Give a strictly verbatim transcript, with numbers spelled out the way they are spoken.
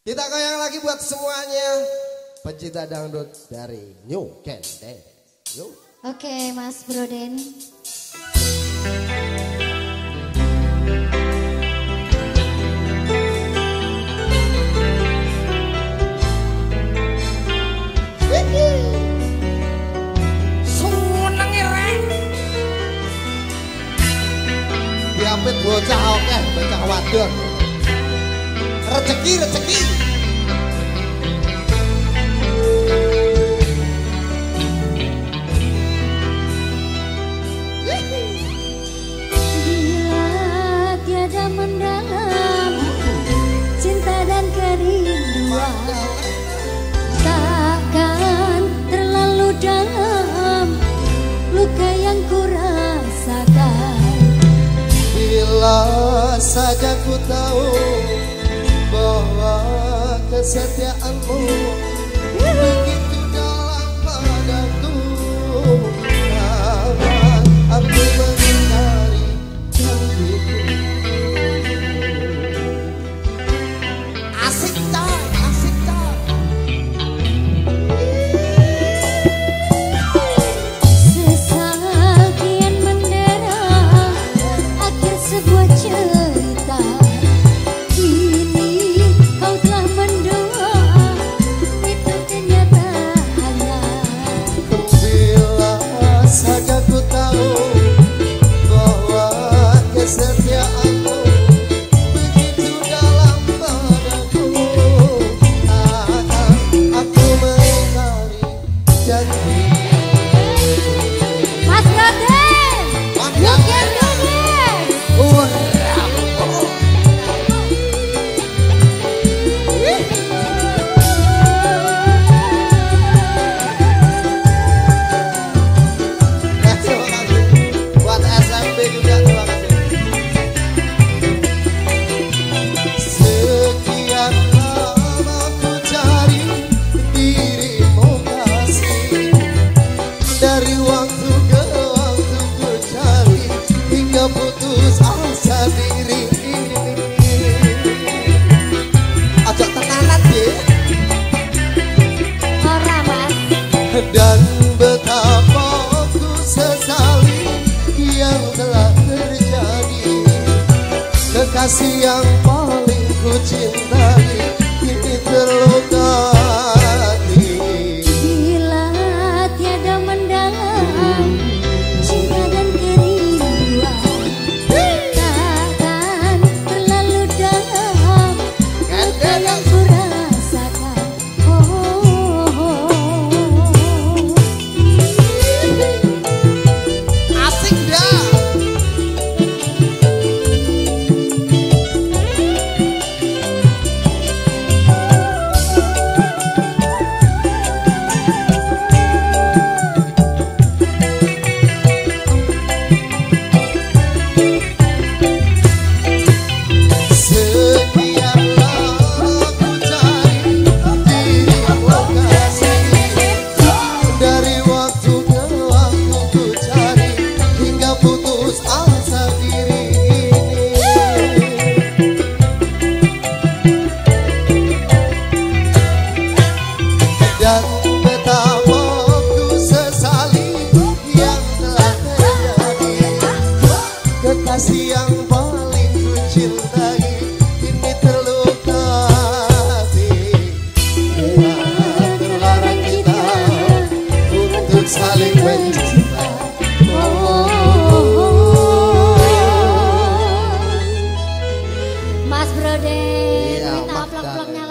Kita goyang lagi buat semuanya pecinta dangdut dari New Ken Dance. Yuk. Oke, Mas Broden. Diapit bocah oke, bocah wadon. Rezeki, rezeki. Bila tiada mendalam cinta dan kerinduan, takkan terlalu dalam luka yang ku rasakan. Bila saja ku tahu bahwa kesetiaanmu begitu dalam padaku, namun aku mengingkari janjiku. Asik tak, asik tak. Sesal kian mendera akhir sebuah cerita. Kini kau telah mendoa, itu kenyataannya. Bila saja ku tahu bahwa kesetiaanmu begitu dalam padaku, akan aku mengingkari janji. Mas Broden, you can do this. Buat S M P juga terima kasih. Sekian lama ku cari dirimu kasih, dari waktu ke waktu ku cari hingga putus asa diri ini. Aja tenanan deh. Ora, Mas. Dan betapa ku sesali yang telah terjadi. Kekasih yang paling ku cintai kini terluka hati. Bila tiada mendalam cinta dan kerinduan, takkan terlalu dalam luka yang ku rasakan. Oh, Asik dah. Sekian lama ku cari dirimu kasih, dari waktu ke waktu ku cari hingga putus asa diri ini. Dan betapa ku sesali yang telah terjadi. Kekasih yang paling ku cintai kini terluka hati. Telah terlarang kita untuk saling mencinta. Mas Broden, Iya, minta Mas vlog-vlognya